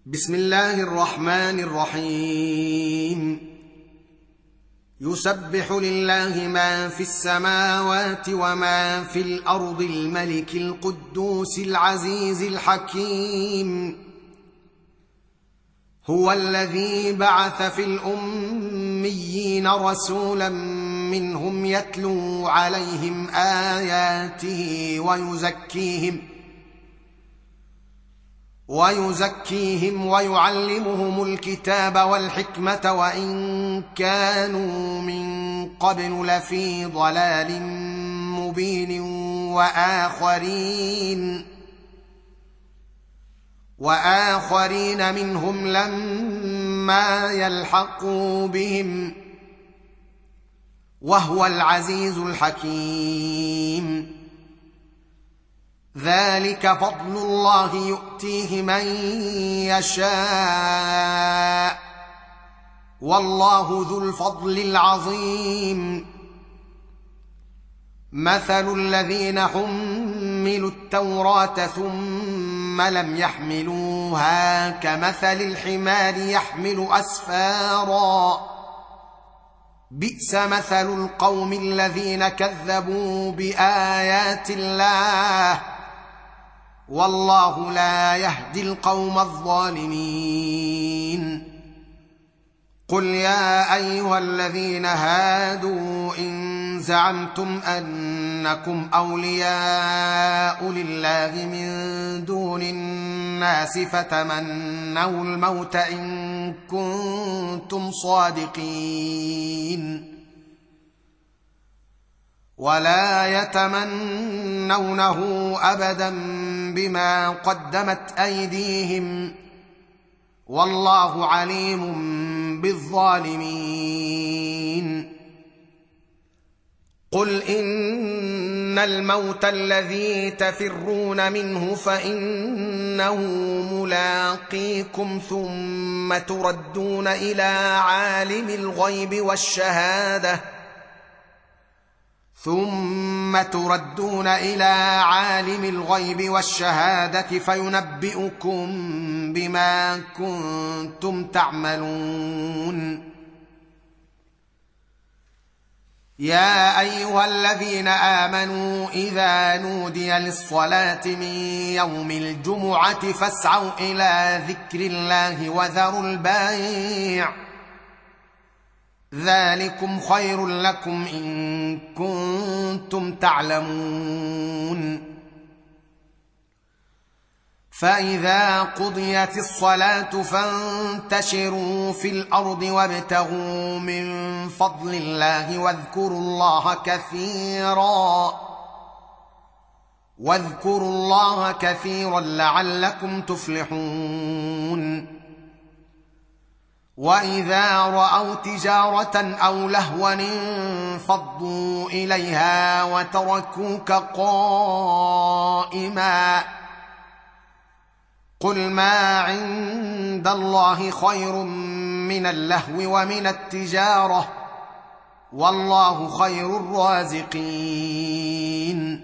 بسم الله الرحمن الرحيم. يسبح لله ما في السماوات وما في الأرض الملك القدوس العزيز الحكيم. هو الذي بعث في الأميين رسولا منهم يتلو عليهم آياته ويزكيهم ويعلمهم الكتاب والحكمة وإن كانوا من قبل لفي ضلال مبين وآخرين منهم لما يلحقوا بهم وهو العزيز الحكيم. ذلك فضل الله يؤتيه من يشاء والله ذو الفضل العظيم. مثل الذين حملوا التوراة ثم لم يحملوها كمثل الحمار يحمل أسفارا بئس مثل القوم الذين كذبوا بآيات الله والله لا يهدي القوم الظالمين. قل يا أيها الذين هادوا إن زعمتم أنكم أولياء لله من دون الناس فتمنوا الموت إن كنتم صادقين ولا يتمنونه أبدا بما قدمت أيديهم والله عليم بالظالمين. قل إن الموت الذي تفرون منه فإنه ملاقيكم ثم تردون إلى عالم الغيب والشهادة فينبئكم بما كنتم تعملون. يا أيها الذين آمنوا إذا نودي للصلاة من يوم الجمعة فاسعوا إلى ذكر الله وذروا البيع ذلكم خير لكم إن كنتم تعلمون. فإذا قضيت الصلاة فانتشروا في الأرض وابتغوا من فضل الله واذكروا الله كثيرا لعلكم تفلحون. وإذا رأوا تجارة أو لهوا انفضوا إليها وتركوك قائما قل ما عند الله خير من اللهو ومن التجارة والله خير الرازقين.